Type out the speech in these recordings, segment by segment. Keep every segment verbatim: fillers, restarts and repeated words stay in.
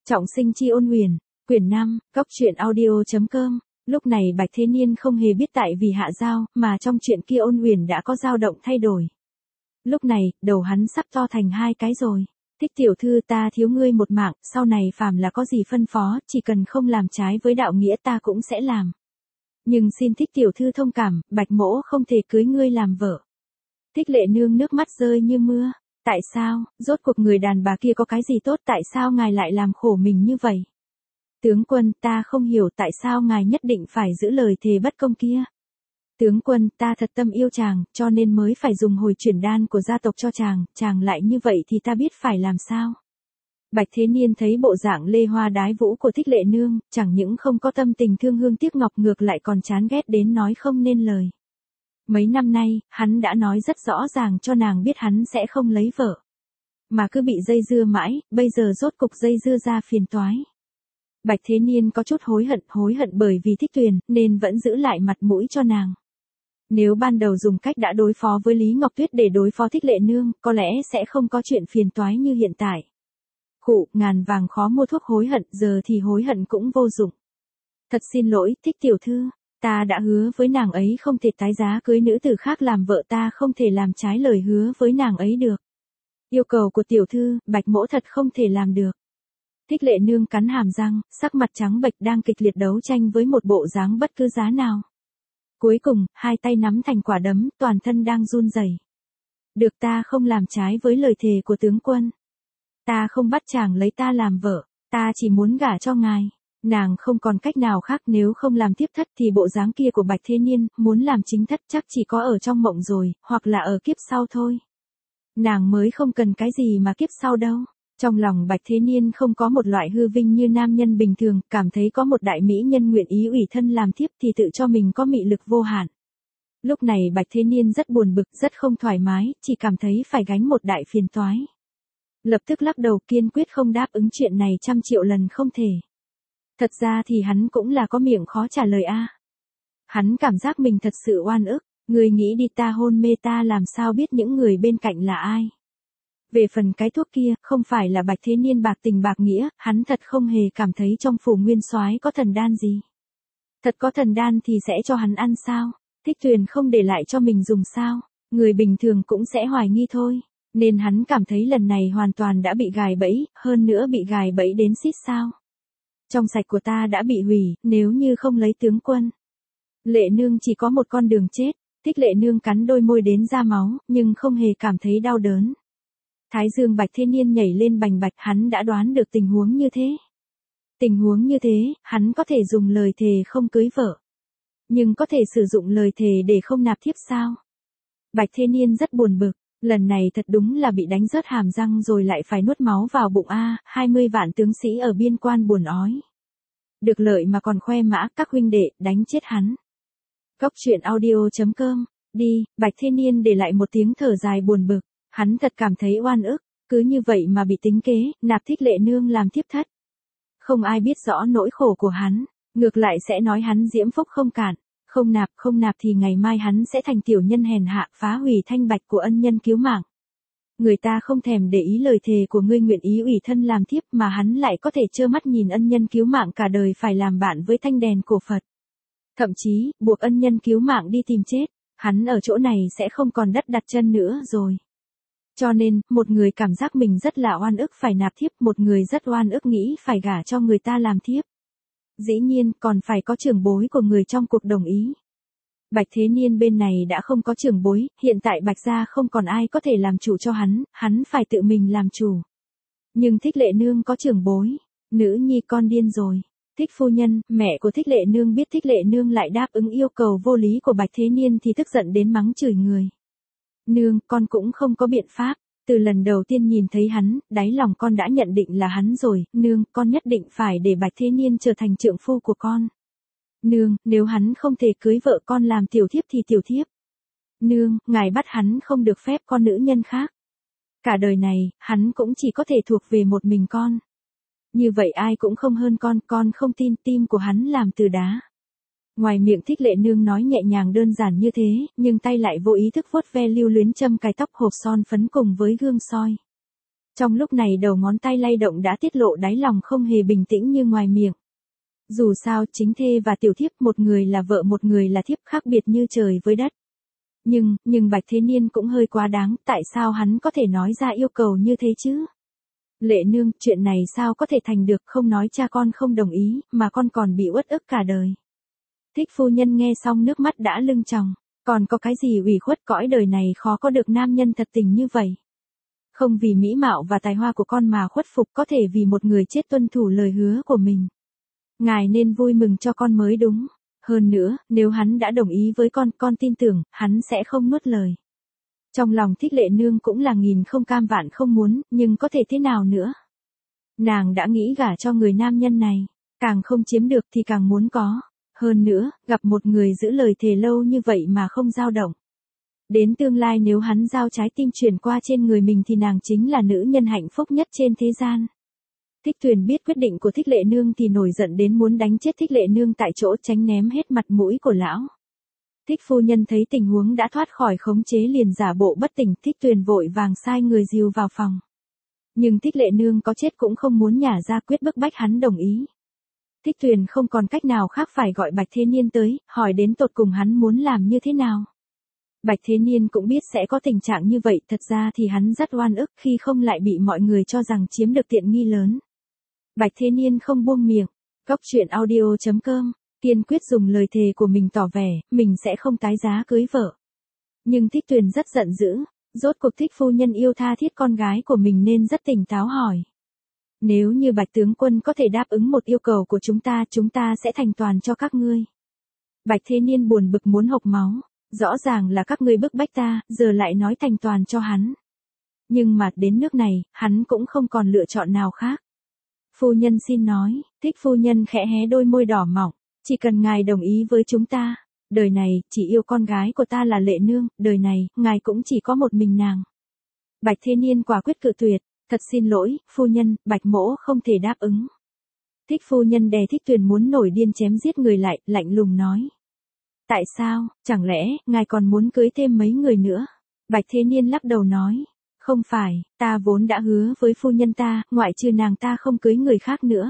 Trọng sinh chi ôn huyền, quyển năm, góc truyện audio.com. Lúc này Bạch Thế Niên không hề biết tại vì hạ giao, mà trong chuyện kia ôn huyền đã có dao động thay đổi. Lúc này, đầu hắn sắp to thành hai cái rồi. Thích tiểu thư, ta thiếu ngươi một mạng, sau này phàm là có gì phân phó, chỉ cần không làm trái với đạo nghĩa ta cũng sẽ làm. Nhưng xin Thích tiểu thư thông cảm, Bạch mỗ không thể cưới ngươi làm vợ. Thích Lệ Nương nước mắt rơi như mưa. Tại sao, rốt cuộc người đàn bà kia có cái gì tốt, tại sao ngài lại làm khổ mình như vậy? Tướng quân, ta không hiểu tại sao ngài nhất định phải giữ lời thề bất công kia. Tướng quân, ta thật tâm yêu chàng, cho nên mới phải dùng hồi chuyển đan của gia tộc cho chàng, chàng lại như vậy thì ta biết phải làm sao. Bạch Thế Niên thấy bộ dạng lê hoa đái vũ của Thích Lệ Nương, chẳng những không có tâm tình thương hương tiếc ngọc, ngược lại còn chán ghét đến nói không nên lời. Mấy năm nay, hắn đã nói rất rõ ràng cho nàng biết hắn sẽ không lấy vợ. Mà cứ bị dây dưa mãi, bây giờ rốt cục dây dưa ra phiền toái. Bạch Thế Niên có chút hối hận, hối hận bởi vì Thích Tuyền, nên vẫn giữ lại mặt mũi cho nàng. Nếu ban đầu dùng cách đã đối phó với Lý Ngọc Tuyết để đối phó Thích Lệ Nương, có lẽ sẽ không có chuyện phiền toái như hiện tại. Khụ, ngàn vàng khó mua thuốc hối hận, giờ thì hối hận cũng vô dụng. Thật xin lỗi, Thích tiểu thư. Ta đã hứa với nàng ấy không thể tái giá cưới nữ tử khác làm vợ, ta không thể làm trái lời hứa với nàng ấy được. Yêu cầu của tiểu thư, Bạch mỗ thật không thể làm được. Thích Lệ Nương cắn hàm răng, sắc mặt trắng bệch đang kịch liệt đấu tranh với một bộ dáng bất cứ giá nào. Cuối cùng, hai tay nắm thành quả đấm, toàn thân đang run rẩy. Được, ta không làm trái với lời thề của tướng quân. Ta không bắt chàng lấy ta làm vợ, ta chỉ muốn gả cho ngài. Nàng không còn cách nào khác, nếu không làm tiếp thất thì bộ dáng kia của Bạch Thế Niên, muốn làm chính thất chắc chỉ có ở trong mộng rồi, hoặc là ở kiếp sau thôi. Nàng mới không cần cái gì mà kiếp sau đâu. Trong lòng Bạch Thế Niên không có một loại hư vinh như nam nhân bình thường, cảm thấy có một đại mỹ nhân nguyện ý ủy thân làm thiếp thì tự cho mình có mị lực vô hạn. Lúc này Bạch Thế Niên rất buồn bực, rất không thoải mái, chỉ cảm thấy phải gánh một đại phiền toái. Lập tức lắc đầu, kiên quyết không đáp ứng chuyện này, trăm triệu lần không thể. Thật ra thì hắn cũng là có miệng khó trả lời a. Hắn cảm giác mình thật sự oan ức, người nghĩ đi, ta hôn mê, ta làm sao biết những người bên cạnh là ai. Về phần cái thuốc kia, không phải là Bạch Thế Niên bạc tình bạc nghĩa, hắn thật không hề cảm thấy trong phủ nguyên soái có thần đan gì. Thật có thần đan thì sẽ cho hắn ăn sao? Thích Tuyền không để lại cho mình dùng sao? Người bình thường cũng sẽ hoài nghi thôi. Nên hắn cảm thấy lần này hoàn toàn đã bị gài bẫy, hơn nữa bị gài bẫy đến xít sao. Trong sạch của ta đã bị hủy, nếu như không lấy tướng quân. Lệ Nương chỉ có một con đường chết. Thích Lệ Nương cắn đôi môi đến ra máu, nhưng không hề cảm thấy đau đớn. Thái dương Bạch Thế Niên nhảy lên bành bạch, hắn đã đoán được tình huống như thế. Tình huống như thế, hắn có thể dùng lời thề không cưới vợ. Nhưng có thể sử dụng lời thề để không nạp thiếp sao? Bạch Thế Niên rất buồn bực, lần này thật đúng là bị đánh rớt hàm răng rồi lại phải nuốt máu vào bụng a, hai mươi vạn tướng sĩ ở biên quan buồn ói. Được lợi mà còn khoe mã, các huynh đệ, đánh chết hắn. Góc truyện audio.com, đi, Bạch Thế Niên để lại một tiếng thở dài buồn bực. Hắn thật cảm thấy oan ức, cứ như vậy mà bị tính kế, nạp Thích Lệ Nương làm thiếp thất. Không ai biết rõ nỗi khổ của hắn, ngược lại sẽ nói hắn diễm phúc không cản, không nạp, không nạp thì ngày mai hắn sẽ thành tiểu nhân hèn hạ, phá hủy thanh bạch của ân nhân cứu mạng. Người ta không thèm để ý lời thề của ngươi nguyện ý ủy thân làm thiếp, mà hắn lại có thể trơ mắt nhìn ân nhân cứu mạng cả đời phải làm bạn với thanh đèn cổ Phật. Thậm chí, buộc ân nhân cứu mạng đi tìm chết, hắn ở chỗ này sẽ không còn đất đặt chân nữa rồi. Cho nên, một người cảm giác mình rất là oan ức phải nạp thiếp, một người rất oan ức nghĩ phải gả cho người ta làm thiếp. Dĩ nhiên, còn phải có trưởng bối của người trong cuộc đồng ý. Bạch Thế Niên bên này đã không có trưởng bối, hiện tại Bạch gia không còn ai có thể làm chủ cho hắn, hắn phải tự mình làm chủ. Nhưng Thích Lệ Nương có trưởng bối, nữ nhi con điên rồi. Thích phu nhân, mẹ của Thích Lệ Nương biết Thích Lệ Nương lại đáp ứng yêu cầu vô lý của Bạch Thế Niên thì tức giận đến mắng chửi người. Nương, con cũng không có biện pháp, từ lần đầu tiên nhìn thấy hắn, đáy lòng con đã nhận định là hắn rồi, nương, con nhất định phải để Bạch Thế Niên trở thành trượng phu của con. Nương, nếu hắn không thể cưới vợ con làm tiểu thiếp thì tiểu thiếp. Nương, ngài bắt hắn không được phép con nữ nhân khác. Cả đời này, hắn cũng chỉ có thể thuộc về một mình con. Như vậy ai cũng không hơn con, con không tin, tim của hắn làm từ đá. Ngoài miệng Thích Lệ Nương nói nhẹ nhàng đơn giản như thế, nhưng tay lại vô ý thức vuốt ve lưu luyến châm cài tóc, hộp son phấn cùng với gương soi. Trong lúc này đầu ngón tay lay động đã tiết lộ đáy lòng không hề bình tĩnh như ngoài miệng. Dù sao chính thê và tiểu thiếp, một người là vợ một người là thiếp, khác biệt như trời với đất. Nhưng, nhưng Bạch Thế Niên cũng hơi quá đáng, tại sao hắn có thể nói ra yêu cầu như thế chứ? Lệ nương, chuyện này sao có thể thành được, không nói cha con không đồng ý, mà con còn bị uất ức cả đời. Thích phu nhân nghe xong nước mắt đã lưng tròng, còn có cái gì ủy khuất, cõi đời này khó có được nam nhân thật tình như vậy. Không vì mỹ mạo và tài hoa của con mà khuất phục, có thể vì một người chết tuân thủ lời hứa của mình. Ngài nên vui mừng cho con mới đúng. Hơn nữa, nếu hắn đã đồng ý với con, con tin tưởng, hắn sẽ không nuốt lời. Trong lòng Thích Lệ Nương cũng là nghìn không cam vạn không muốn, nhưng có thể thế nào nữa. Nàng đã nghĩ gả cho người nam nhân này, càng không chiếm được thì càng muốn có. Hơn nữa, gặp một người giữ lời thề lâu như vậy mà không dao động. Đến tương lai nếu hắn giao trái tim chuyển qua trên người mình thì nàng chính là nữ nhân hạnh phúc nhất trên thế gian. Thích Tuyền biết quyết định của Thích Lệ Nương thì nổi giận đến muốn đánh chết Thích Lệ Nương tại chỗ, tránh ném hết mặt mũi của lão. Thích phu nhân thấy tình huống đã thoát khỏi khống chế liền giả bộ bất tỉnh, Thích Tuyền vội vàng sai người dìu vào phòng. Nhưng Thích Lệ Nương có chết cũng không muốn nhả ra, quyết bức bách hắn đồng ý. Thích Tuyền không còn cách nào khác phải gọi Bạch Thế Niên tới, hỏi đến tột cùng hắn muốn làm như thế nào. Bạch Thế Niên cũng biết sẽ có tình trạng như vậy, thật ra thì hắn rất oan ức khi không lại bị mọi người cho rằng chiếm được tiện nghi lớn. Bạch Thế Niên không buông miệng. Góc truyện audio chấm com, kiên quyết dùng lời thề của mình tỏ vẻ, mình sẽ không tái giá cưới vợ. Nhưng Thích Tuyền rất giận dữ, rốt cuộc Thích phu nhân yêu tha thiết con gái của mình nên rất tỉnh táo hỏi. Nếu như Bạch tướng quân có thể đáp ứng một yêu cầu của chúng ta, chúng ta sẽ thành toàn cho các ngươi. Bạch Thế Niên buồn bực muốn hộc máu, rõ ràng là các ngươi bức bách ta, giờ lại nói thành toàn cho hắn. Nhưng mà đến nước này, hắn cũng không còn lựa chọn nào khác. Phu nhân xin nói, Thích phu nhân khẽ hé đôi môi đỏ mọng, chỉ cần ngài đồng ý với chúng ta, đời này, chỉ yêu con gái của ta là Lệ Nương, đời này, ngài cũng chỉ có một mình nàng. Bạch Thế Niên quả quyết cự tuyệt, thật xin lỗi, phu nhân, Bạch mỗ không thể đáp ứng. Thích phu nhân đè Thích Tuyền muốn nổi điên chém giết người lại, lạnh lùng nói. Tại sao, chẳng lẽ, ngài còn muốn cưới thêm mấy người nữa? Bạch Thế Niên lắc đầu nói. Không phải, ta vốn đã hứa với phu nhân ta, ngoại trừ nàng ta không cưới người khác nữa.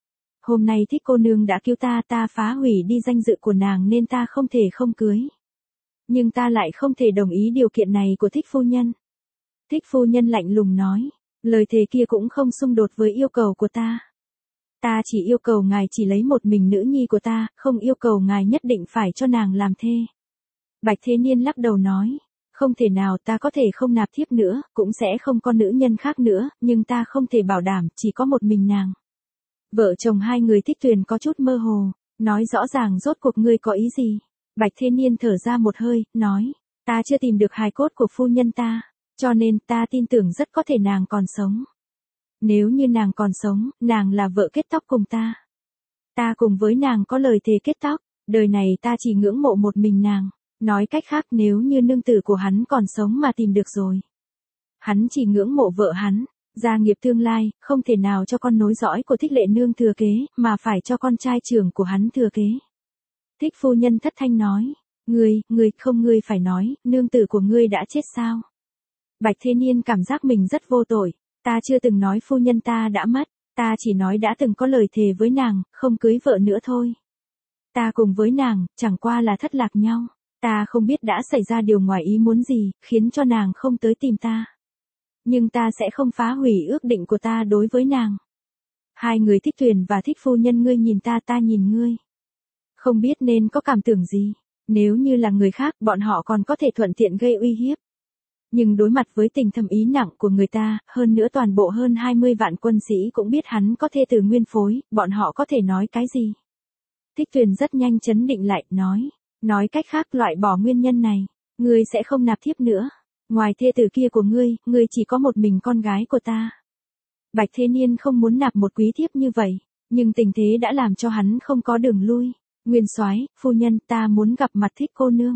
Hôm nay Thích cô nương đã cứu ta, ta phá hủy đi danh dự của nàng nên ta không thể không cưới. Nhưng ta lại không thể đồng ý điều kiện này của Thích phu nhân. Thích phu nhân lạnh lùng nói, lời thề kia cũng không xung đột với yêu cầu của ta. Ta chỉ yêu cầu ngài chỉ lấy một mình nữ nhi của ta, không yêu cầu ngài nhất định phải cho nàng làm thê. Bạch Thế Niên lắc đầu nói. Không thể nào, ta có thể không nạp thiếp nữa, cũng sẽ không có nữ nhân khác nữa, nhưng ta không thể bảo đảm, chỉ có một mình nàng. Vợ chồng hai người Thích Tuyền có chút mơ hồ, nói rõ ràng rốt cuộc ngươi có ý gì. Bạch Thế Niên thở ra một hơi, nói, ta chưa tìm được hài cốt của phu nhân ta, cho nên ta tin tưởng rất có thể nàng còn sống. Nếu như nàng còn sống, nàng là vợ kết tóc cùng ta. Ta cùng với nàng có lời thề kết tóc, đời này ta chỉ ngưỡng mộ một mình nàng. Nói cách khác, nếu như nương tử của hắn còn sống mà tìm được rồi. Hắn chỉ ngưỡng mộ vợ hắn, gia nghiệp tương lai, không thể nào cho con nối dõi của Thích Lệ Nương thừa kế, mà phải cho con trai trưởng của hắn thừa kế. Thích phu nhân thất thanh nói, ngươi, ngươi, không ngươi phải nói, nương tử của ngươi đã chết sao? Bạch Thế Niên cảm giác mình rất vô tội, ta chưa từng nói phu nhân ta đã mất, ta chỉ nói đã từng có lời thề với nàng, không cưới vợ nữa thôi. Ta cùng với nàng, chẳng qua là thất lạc nhau. Ta không biết đã xảy ra điều ngoài ý muốn gì, khiến cho nàng không tới tìm ta. Nhưng ta sẽ không phá hủy ước định của ta đối với nàng. Hai người Thích Tuyền và Thích phu nhân, ngươi nhìn ta, ta nhìn ngươi. Không biết nên có cảm tưởng gì. Nếu như là người khác, bọn họ còn có thể thuận tiện gây uy hiếp. Nhưng đối mặt với tình thâm ý nặng của người ta, hơn nữa toàn bộ hơn hai mươi vạn quân sĩ cũng biết hắn có thê tử nguyên phối, bọn họ có thể nói cái gì? Thích Tuyền rất nhanh chấn định lại, nói. Nói cách khác, loại bỏ nguyên nhân này, ngươi sẽ không nạp thiếp nữa. Ngoài thê tử kia của ngươi, ngươi chỉ có một mình con gái của ta. Bạch Thế Niên không muốn nạp một quý thiếp như vậy, nhưng tình thế đã làm cho hắn không có đường lui. Nguyên soái, phu nhân, ta muốn gặp mặt Thích cô nương.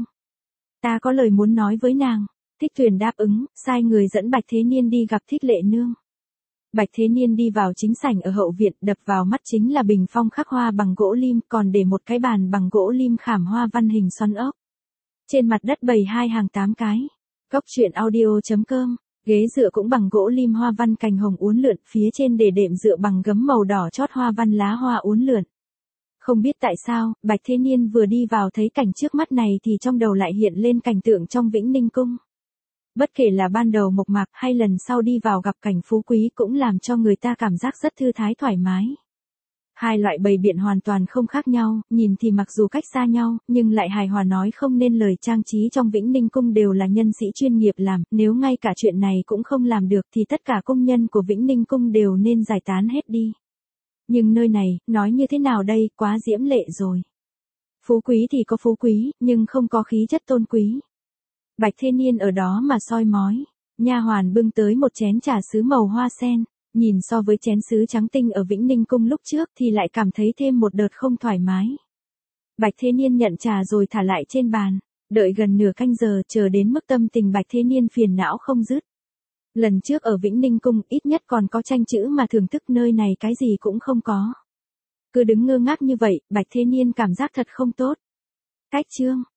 Ta có lời muốn nói với nàng. Thích Tuyền đáp ứng, sai người dẫn Bạch Thế Niên đi gặp Thích Lệ Nương. Bạch Thế Niên đi vào chính sảnh ở hậu viện, đập vào mắt chính là bình phong khắc hoa bằng gỗ lim, còn để một cái bàn bằng gỗ lim khảm hoa văn hình xoắn ốc. Trên mặt đất bày hai hàng tám cái. Góc truyện audio chấm com Ghế dựa cũng bằng gỗ lim hoa văn cành hồng uốn lượn, phía trên để đệm dựa bằng gấm màu đỏ chót hoa văn lá hoa uốn lượn. Không biết tại sao, Bạch Thế Niên vừa đi vào thấy cảnh trước mắt này thì trong đầu lại hiện lên cảnh tượng trong Vĩnh Ninh Cung. Bất kể là ban đầu mộc mạc hay lần sau đi vào gặp cảnh phú quý cũng làm cho người ta cảm giác rất thư thái thoải mái. Hai loại bày biện hoàn toàn không khác nhau, nhìn thì mặc dù cách xa nhau, nhưng lại hài hòa nói không nên lời. Trang trí trong Vĩnh Ninh Cung đều là nhân sĩ chuyên nghiệp làm, nếu ngay cả chuyện này cũng không làm được thì tất cả công nhân của Vĩnh Ninh Cung đều nên giải tán hết đi. Nhưng nơi này, nói như thế nào đây, quá diễm lệ rồi. Phú quý thì có phú quý, nhưng không có khí chất tôn quý. Bạch Thế Niên ở đó mà soi mói, nha hoàn bưng tới một chén trà sứ màu hoa sen, nhìn so với chén sứ trắng tinh ở Vĩnh Ninh Cung lúc trước thì lại cảm thấy thêm một đợt không thoải mái. Bạch Thế Niên nhận trà rồi thả lại trên bàn, đợi gần nửa canh giờ chờ đến mức tâm tình Bạch Thế Niên phiền não không dứt. Lần trước ở Vĩnh Ninh Cung ít nhất còn có tranh chữ mà thưởng thức, nơi này cái gì cũng không có. Cứ đứng ngơ ngác như vậy, Bạch Thế Niên cảm giác thật không tốt. Cách chương